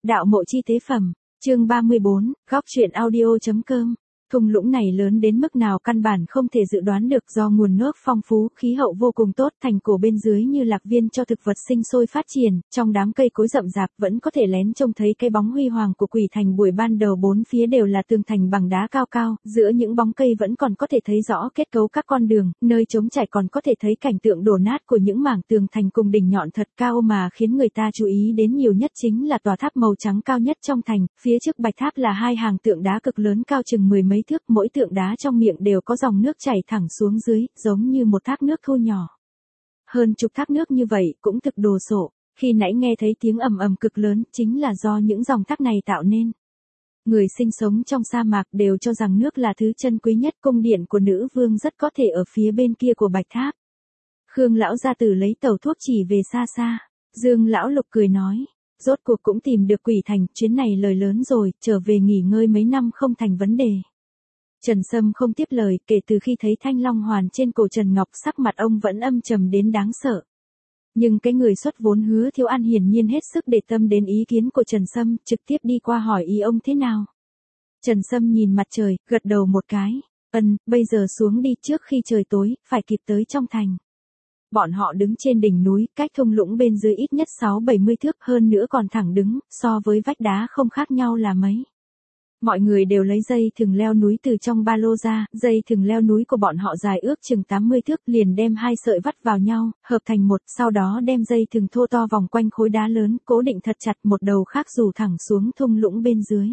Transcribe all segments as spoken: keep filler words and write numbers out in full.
Đạo mộ chi tế phẩm, chương ba mươi bốn, góc truyện audio.com. Thung lũng này lớn đến mức nào căn bản không thể dự đoán được, do nguồn nước phong phú, khí hậu vô cùng tốt, thành cổ bên dưới như lạc viên cho thực vật sinh sôi phát triển, trong đám cây cối rậm rạp vẫn có thể lén trông thấy cái bóng huy hoàng của quỷ thành. Buổi ban đầu bốn phía đều là tường thành bằng đá cao cao, giữa những bóng cây vẫn còn có thể thấy rõ kết cấu các con đường, nơi trống trải còn có thể thấy cảnh tượng đổ nát của những mảng tường thành cùng đỉnh nhọn thật cao, mà khiến người ta chú ý đến nhiều nhất chính là tòa tháp màu trắng cao nhất trong thành. Phía trước bạch tháp là hai hàng tượng đá cực lớn cao chừng mười mấy thước, mỗi tượng đá trong miệng đều có dòng nước chảy thẳng xuống dưới, giống như một thác nước thu nhỏ. Hơn chục thác nước như vậy cũng thực đồ sộ, khi nãy nghe thấy tiếng ầm ầm cực lớn, chính là do những dòng thác này tạo nên. Người sinh sống trong sa mạc đều cho rằng nước là thứ chân quý nhất, cung điện của nữ vương rất có thể ở phía bên kia của bạch tháp. Khương lão gia tử lấy tàu thuốc chỉ về xa xa. Dương lão lục cười nói, rốt cuộc cũng tìm được quỷ thành, chuyến này lời lớn rồi, trở về nghỉ ngơi mấy năm không thành vấn đề. Trần Sâm không tiếp lời, kể từ khi thấy thanh long hoàn trên cổ Trần Ngọc, sắc mặt ông vẫn âm trầm đến đáng sợ. Nhưng cái người xuất vốn Hứa Thiếu An hiển nhiên hết sức để tâm đến ý kiến của Trần Sâm, trực tiếp đi qua hỏi ý ông thế nào. Trần Sâm nhìn mặt trời, gật đầu một cái, ân, bây giờ xuống đi, trước khi trời tối, phải kịp tới trong thành. Bọn họ đứng trên đỉnh núi, cách thung lũng bên dưới ít nhất sáu bảy mươi thước, hơn nữa còn thẳng đứng, so với vách đá không khác nhau là mấy. Mọi người đều lấy dây thừng leo núi từ trong ba lô ra, dây thừng leo núi của bọn họ dài ước chừng tám mươi thước, liền đem hai sợi vắt vào nhau, hợp thành một, sau đó đem dây thừng thô to vòng quanh khối đá lớn, cố định thật chặt, một đầu khác rủ thẳng xuống thung lũng bên dưới.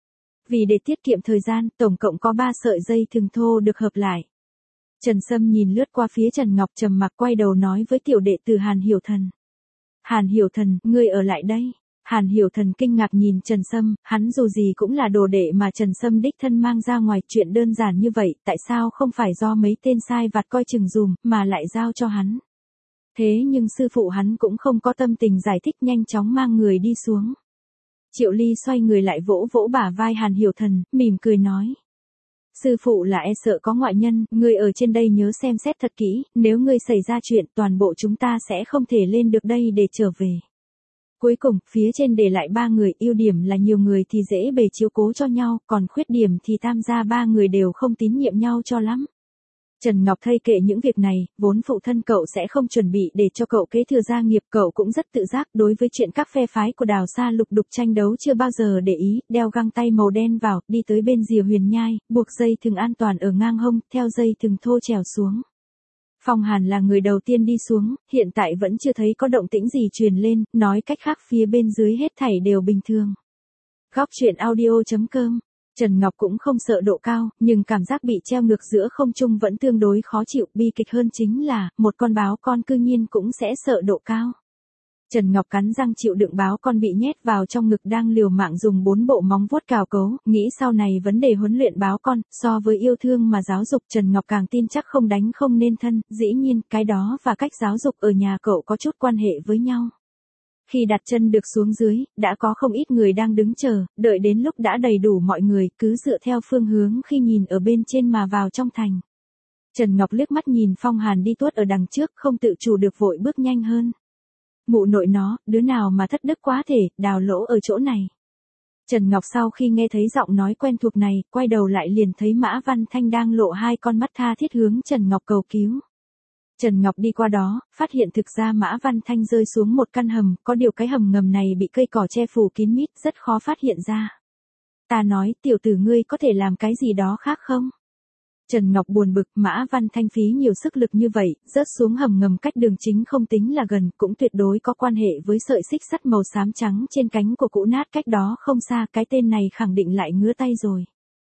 Vì để tiết kiệm thời gian, tổng cộng có ba sợi dây thừng thô được hợp lại. Trần Sâm nhìn lướt qua phía Trần Ngọc, trầm mặc quay đầu nói với tiểu đệ tử Hàn Hiểu Thần. Hàn Hiểu Thần, ngươi ở lại đây. Hàn Hiểu Thần kinh ngạc nhìn Trần Sâm, hắn dù gì cũng là đồ đệ mà Trần Sâm đích thân mang ra ngoài, chuyện đơn giản như vậy, tại sao không phải do mấy tên sai vặt coi chừng dùm, mà lại giao cho hắn. Thế nhưng sư phụ hắn cũng không có tâm tình giải thích, nhanh chóng mang người đi xuống. Triệu Ly xoay người lại vỗ vỗ bả vai Hàn Hiểu Thần, mỉm cười nói. Sư phụ là e sợ có ngoại nhân, ngươi ở trên đây nhớ xem xét thật kỹ, nếu ngươi xảy ra chuyện, toàn bộ chúng ta sẽ không thể lên được đây để trở về. Cuối cùng, phía trên để lại ba người, ưu điểm là nhiều người thì dễ bề chiếu cố cho nhau, còn khuyết điểm thì tam gia ba người đều không tín nhiệm nhau cho lắm. Trần Ngọc thay kệ những việc này, vốn phụ thân cậu sẽ không chuẩn bị để cho cậu kế thừa gia nghiệp, cậu cũng rất tự giác, đối với chuyện các phe phái của Đào Sa lục đục tranh đấu chưa bao giờ để ý, đeo găng tay màu đen vào, đi tới bên rìa huyền nhai, buộc dây thừng an toàn ở ngang hông, theo dây thừng thô trèo xuống. Phong Hàn là người đầu tiên đi xuống, hiện tại vẫn chưa thấy có động tĩnh gì truyền lên, nói cách khác phía bên dưới hết thảy đều bình thường. Góc truyện audio.com. Trần Ngọc cũng không sợ độ cao, nhưng cảm giác bị treo ngược giữa không trung vẫn tương đối khó chịu, bi kịch hơn chính là, một con báo con cư nhiên cũng sẽ sợ độ cao. Trần Ngọc cắn răng chịu đựng báo con bị nhét vào trong ngực, đang liều mạng dùng bốn bộ móng vuốt cào cấu, nghĩ sau này vấn đề huấn luyện báo con, so với yêu thương mà giáo dục, Trần Ngọc càng tin chắc không đánh không nên thân, dĩ nhiên, cái đó và cách giáo dục ở nhà cậu có chút quan hệ với nhau. Khi đặt chân được xuống dưới, đã có không ít người đang đứng chờ, đợi đến lúc đã đầy đủ mọi người, cứ dựa theo phương hướng khi nhìn ở bên trên mà vào trong thành. Trần Ngọc liếc mắt nhìn Phong Hàn đi tuốt ở đằng trước, không tự chủ được vội bước nhanh hơn. Mụ nội nó, đứa nào mà thất đức quá thể, đào lỗ ở chỗ này. Trần Ngọc sau khi nghe thấy giọng nói quen thuộc này, quay đầu lại liền thấy Mã Văn Thanh đang lộ hai con mắt tha thiết hướng Trần Ngọc cầu cứu. Trần Ngọc đi qua đó, phát hiện thực ra Mã Văn Thanh rơi xuống một căn hầm, có điều cái hầm ngầm này bị cây cỏ che phủ kín mít, rất khó phát hiện ra. Ta nói, tiểu tử ngươi có thể làm cái gì đó khác không? Trần Ngọc buồn bực, Mã Văn Thanh phí nhiều sức lực như vậy, rớt xuống hầm ngầm cách đường chính không tính là gần, cũng tuyệt đối có quan hệ với sợi xích sắt màu xám trắng trên cánh của cũ nát cách đó không xa, cái tên này khẳng định lại ngứa tay rồi.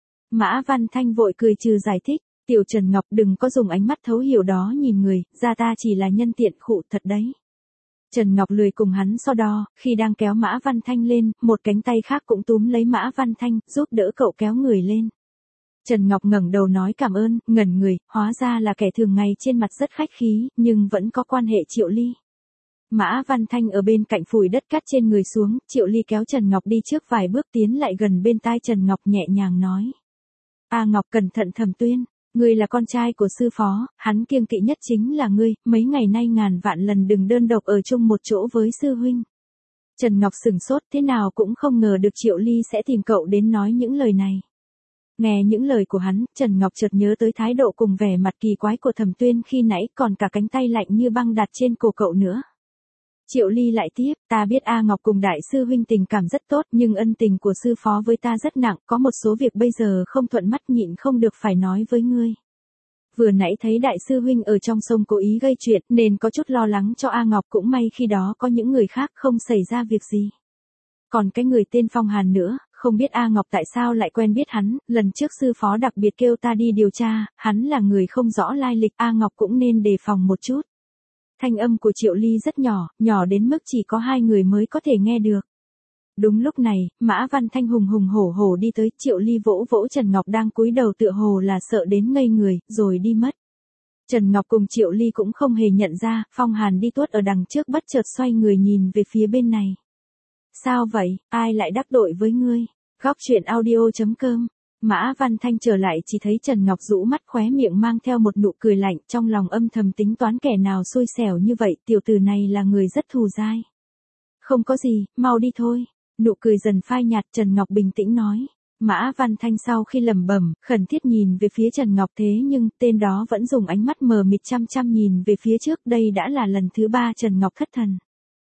Mã Văn Thanh vội cười trừ giải thích, tiểu Trần Ngọc đừng có dùng ánh mắt thấu hiểu đó nhìn người, ra ta chỉ là nhân tiện khụ thật đấy. Trần Ngọc lười cùng hắn so đo, khi đang kéo Mã Văn Thanh lên, một cánh tay khác cũng túm lấy Mã Văn Thanh, giúp đỡ cậu kéo người lên. Trần Ngọc ngẩng đầu nói cảm ơn, ngẩn người, hóa ra là kẻ thường ngày trên mặt rất khách khí, nhưng vẫn có quan hệ Triệu Ly. Mã Văn Thanh ở bên cạnh phủi đất cát trên người xuống, Triệu Ly kéo Trần Ngọc đi trước vài bước tiến lại gần bên tai Trần Ngọc nhẹ nhàng nói. A Ngọc cẩn thận Thẩm Tuyên, ngươi là con trai của sư phó, hắn kiêng kỵ nhất chính là ngươi, mấy ngày nay ngàn vạn lần đừng đơn độc ở chung một chỗ với sư huynh. Trần Ngọc sửng sốt, thế nào cũng không ngờ được Triệu Ly sẽ tìm cậu đến nói những lời này. Nghe những lời của hắn, Trần Ngọc chợt nhớ tới thái độ cùng vẻ mặt kỳ quái của Thẩm Tuyên khi nãy, còn cả cánh tay lạnh như băng đặt trên cổ cậu nữa. Triệu Ly lại tiếp, ta biết A Ngọc cùng đại sư huynh tình cảm rất tốt, nhưng ân tình của sư phó với ta rất nặng, có một số việc bây giờ không thuận mắt nhịn không được phải nói với ngươi. Vừa nãy thấy đại sư huynh ở trong sông cố ý gây chuyện, nên có chút lo lắng cho A Ngọc, cũng may khi đó có những người khác không xảy ra việc gì. Còn cái người tên Phong Hàn nữa, không biết A Ngọc tại sao lại quen biết hắn, lần trước sư phó đặc biệt kêu ta đi điều tra, hắn là người không rõ lai lịch, A Ngọc cũng nên đề phòng một chút. Thanh âm của Triệu Ly rất nhỏ, nhỏ đến mức chỉ có hai người mới có thể nghe được. Đúng lúc này, Mã Văn Thanh hùng hùng hổ hổ đi tới, Triệu Ly vỗ vỗ Trần Ngọc đang cúi đầu tựa hồ là sợ đến ngây người, rồi đi mất. Trần Ngọc cùng Triệu Ly cũng không hề nhận ra, Phong Hàn đi tuốt ở đằng trước bất chợt xoay người nhìn về phía bên này. Sao vậy, ai lại đắc tội với ngươi? Góc truyện audio chấm com. Mã Văn Thanh trở lại chỉ thấy Trần Ngọc rũ mắt, khóe miệng mang theo một nụ cười lạnh, trong lòng âm thầm tính toán kẻ nào xui xẻo như vậy, tiểu tử này là người rất thù dai. Không có gì, mau đi thôi. Nụ cười dần phai nhạt, Trần Ngọc bình tĩnh nói. Mã Văn Thanh sau khi lẩm bẩm, khẩn thiết nhìn về phía Trần Ngọc, thế nhưng tên đó vẫn dùng ánh mắt mờ mịt chăm chăm nhìn về phía trước, đây đã là lần thứ ba Trần Ngọc thất thần.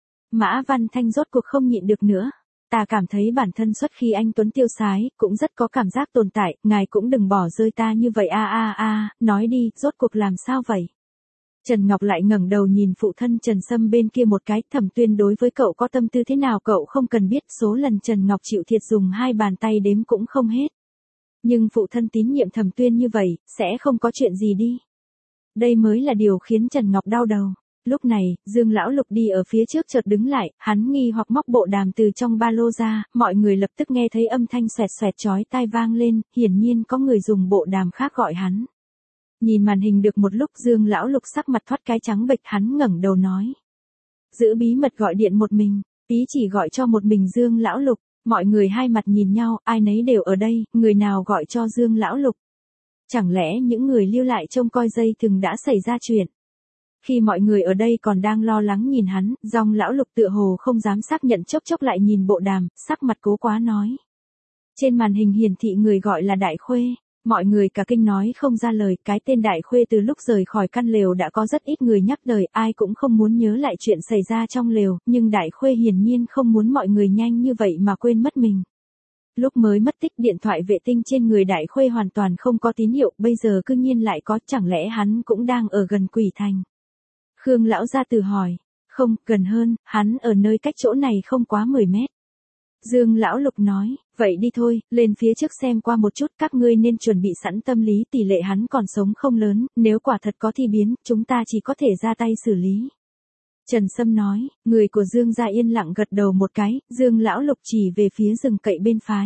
Mã Văn Thanh rốt cuộc không nhịn được nữa. Ta cảm thấy bản thân xuất khi anh tuấn tiêu sái, cũng rất có cảm giác tồn tại, ngài cũng đừng bỏ rơi ta như vậy a a a, nói đi, rốt cuộc làm sao vậy? Trần Ngọc lại ngẩng đầu nhìn phụ thân Trần Sâm bên kia một cái, Thẩm Tuyên đối với cậu có tâm tư thế nào cậu không cần biết, số lần Trần Ngọc chịu thiệt dùng hai bàn tay đếm cũng không hết. Nhưng phụ thân tín nhiệm Thẩm Tuyên như vậy, sẽ không có chuyện gì đi. Đây mới là điều khiến Trần Ngọc đau đầu. Lúc này, Dương Lão Lục đi ở phía trước chợt đứng lại, hắn nghi hoặc móc bộ đàm từ trong ba lô ra, mọi người lập tức nghe thấy âm thanh xoẹt xoẹt chói tai vang lên, hiển nhiên có người dùng bộ đàm khác gọi hắn. Nhìn màn hình được một lúc, Dương Lão Lục sắc mặt thoát cái trắng bệch, hắn ngẩng đầu nói. Giữ bí mật gọi điện một mình, ý chỉ gọi cho một mình Dương Lão Lục, mọi người hai mặt nhìn nhau, ai nấy đều ở đây, người nào gọi cho Dương Lão Lục. Chẳng lẽ những người lưu lại trông coi dây thừng đã xảy ra chuyện? Khi mọi người ở đây còn đang lo lắng nhìn hắn, dòng Lão Lục tựa hồ không dám xác nhận, chốc chốc lại nhìn bộ đàm, sắc mặt cố quá nói. Trên màn hình hiển thị người gọi là Đại Khuê, mọi người cả kinh nói không ra lời, cái tên Đại Khuê từ lúc rời khỏi căn lều đã có rất ít người nhắc đời, ai cũng không muốn nhớ lại chuyện xảy ra trong lều, nhưng Đại Khuê hiển nhiên không muốn mọi người nhanh như vậy mà quên mất mình. Lúc mới mất tích điện thoại vệ tinh trên người Đại Khuê hoàn toàn không có tín hiệu, bây giờ cư nhiên lại có, chẳng lẽ hắn cũng đang ở gần Quỷ Thành? Khương lão gia tử hỏi. Không, gần hơn, hắn ở nơi cách chỗ này không quá mười mét. Dương Lão Lục nói, vậy đi thôi, lên phía trước xem qua một chút, các ngươi nên chuẩn bị sẵn tâm lý, tỷ lệ hắn còn sống không lớn, nếu quả thật có thi biến, chúng ta chỉ có thể ra tay xử lý. Trần Sâm nói, người của Dương gia yên lặng gật đầu một cái, Dương Lão Lục chỉ về phía rừng cậy bên phái.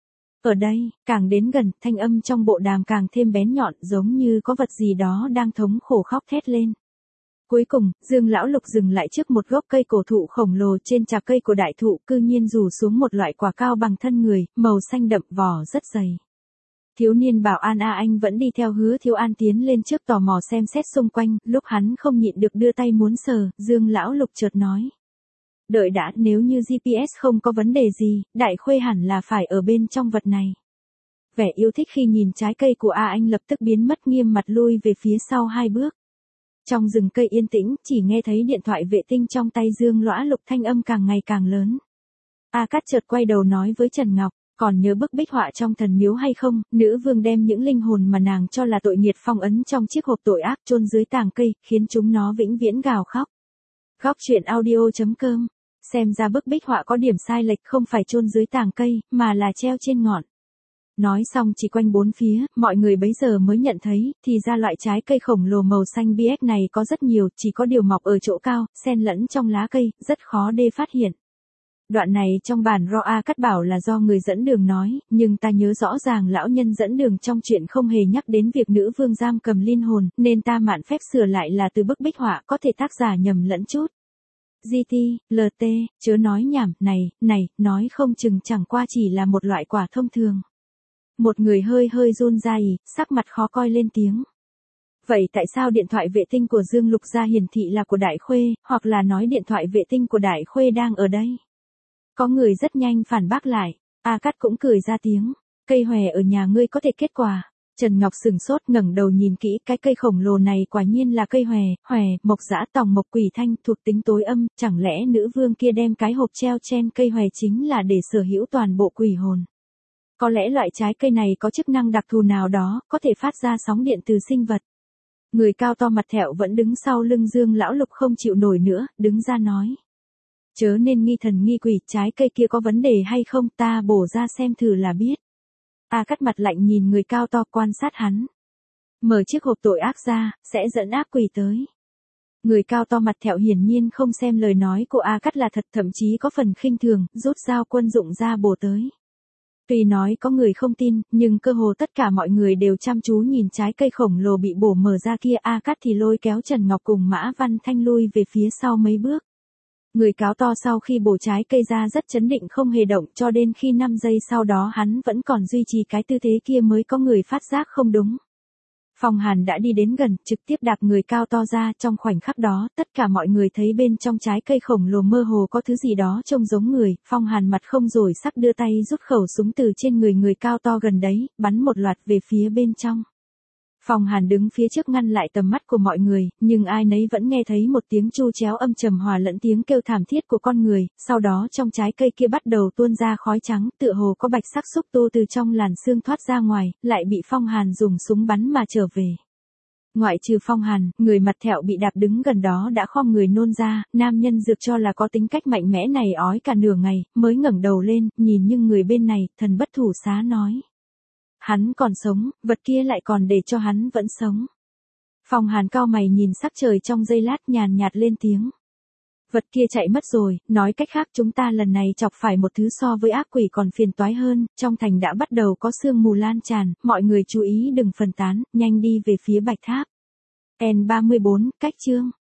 Ở đây, càng đến gần, thanh âm trong bộ đàm càng thêm bén nhọn, giống như có vật gì đó đang thống khổ khóc thét lên. Cuối cùng, Dương Lão Lục dừng lại trước một gốc cây cổ thụ khổng lồ, trên chạc cây của đại thụ cư nhiên rủ xuống một loại quả cao bằng thân người, màu xanh đậm, vỏ rất dày. Thiếu niên Bảo An A Anh vẫn đi theo Hứa Thiếu An tiến lên trước tò mò xem xét xung quanh, lúc hắn không nhịn được đưa tay muốn sờ, Dương Lão Lục chợt nói. Đợi đã, nếu như giê pê ét không có vấn đề gì, Đại Khuê hẳn là phải ở bên trong vật này. Vẻ yêu thích khi nhìn trái cây của A Anh lập tức biến mất, nghiêm mặt lui về phía sau hai bước. Trong rừng cây yên tĩnh, chỉ nghe thấy điện thoại vệ tinh trong tay Dương Lão Lục, thanh âm càng ngày càng lớn. A Cát chợt quay đầu nói với Trần Ngọc, còn nhớ bức bích họa trong thần miếu hay không, nữ vương đem những linh hồn mà nàng cho là tội nghiệt phong ấn trong chiếc hộp tội ác chôn dưới tàng cây, khiến chúng nó vĩnh viễn gào khóc. Góc truyện audio chấm com. Xem ra bức bích họa có điểm sai lệch, không phải chôn dưới tàng cây, mà là treo trên ngọn. Nói xong chỉ quanh bốn phía, mọi người bấy giờ mới nhận thấy, thì ra loại trái cây khổng lồ màu xanh biếc này có rất nhiều, chỉ có điều mọc ở chỗ cao, xen lẫn trong lá cây, rất khó để phát hiện. Đoạn này trong bản R A Cát bảo là do người dẫn đường nói, nhưng ta nhớ rõ ràng lão nhân dẫn đường trong chuyện không hề nhắc đến việc nữ vương giam cầm linh hồn, nên ta mạn phép sửa lại là từ bức bích họa, có thể tác giả nhầm lẫn chút. giê tê, lờ tê, chớ nói nhảm, này, này, nói không chừng chẳng qua chỉ là một loại quả thông thường. Một người hơi hơi run rẩy, sắc mặt khó coi lên tiếng. Vậy tại sao điện thoại vệ tinh của Dương Lục gia hiển thị là của Đại Khuê, hoặc là nói điện thoại vệ tinh của Đại Khuê đang ở đây? Có người rất nhanh phản bác lại. A Cát cũng cười ra tiếng. Cây hòe ở nhà ngươi có thể kết quả. Trần Ngọc sừng sốt ngẩng đầu nhìn kỹ, cái cây khổng lồ này quả nhiên là cây hòe, hòe, mộc dã tòng mộc quỷ thanh, thuộc tính tối âm, chẳng lẽ nữ vương kia đem cái hộp treo trên cây hòe chính là để sở hữu toàn bộ quỷ hồn. Có lẽ loại trái cây này có chức năng đặc thù nào đó, có thể phát ra sóng điện từ sinh vật. Người cao to mặt thẹo vẫn đứng sau lưng Dương lão lục không chịu nổi nữa, đứng ra nói. Chớ nên nghi thần nghi quỷ, trái cây kia có vấn đề hay không, ta bổ ra xem thử là biết. A Cát mặt lạnh nhìn người cao to quan sát hắn. Mở chiếc hộp tội ác ra, sẽ dẫn ác quỷ tới. Người cao to mặt thẹo hiển nhiên không xem lời nói của A Cát là thật, thậm chí có phần khinh thường, rút dao quân dụng ra bổ tới. Tuy nói có người không tin, nhưng cơ hồ tất cả mọi người đều chăm chú nhìn trái cây khổng lồ bị bổ mở ra kia. A Cát thì lôi kéo Trần Ngọc cùng Mã Văn Thanh lui về phía sau mấy bước. Người cáo to sau khi bổ trái cây ra rất chấn định không hề động, cho đến khi năm giây sau đó hắn vẫn còn duy trì cái tư thế kia mới có người phát giác không đúng. Phong Hàn đã đi đến gần, trực tiếp đạp người cao to ra, trong khoảnh khắc đó, tất cả mọi người thấy bên trong trái cây khổng lồ mơ hồ có thứ gì đó trông giống người. Phong Hàn mặt không đổi sắc đưa tay rút khẩu súng từ trên người người cao to gần đấy, bắn một loạt về phía bên trong. Phong Hàn đứng phía trước ngăn lại tầm mắt của mọi người, nhưng ai nấy vẫn nghe thấy một tiếng chu chéo âm trầm hòa lẫn tiếng kêu thảm thiết của con người, sau đó trong trái cây kia bắt đầu tuôn ra khói trắng, tựa hồ có bạch sắc xúc tu từ trong làn xương thoát ra ngoài, lại bị Phong Hàn dùng súng bắn mà trở về. Ngoại trừ Phong Hàn, người mặt thẹo bị đạp đứng gần đó đã khom người nôn ra, nam nhân dược cho là có tính cách mạnh mẽ này ói cả nửa ngày, mới ngẩng đầu lên, nhìn nhưng người bên này, thần bất thủ xá nói. Hắn còn sống, vật kia lại còn để cho hắn vẫn sống. Phong Hàn cao mày nhìn sắc trời trong giây lát nhàn nhạt lên tiếng. Vật kia chạy mất rồi, nói cách khác chúng ta lần này chọc phải một thứ so với ác quỷ còn phiền toái hơn, trong thành đã bắt đầu có sương mù lan tràn, mọi người chú ý đừng phân tán, nhanh đi về phía Bạch Tháp. N ba mươi bốn, cách chương.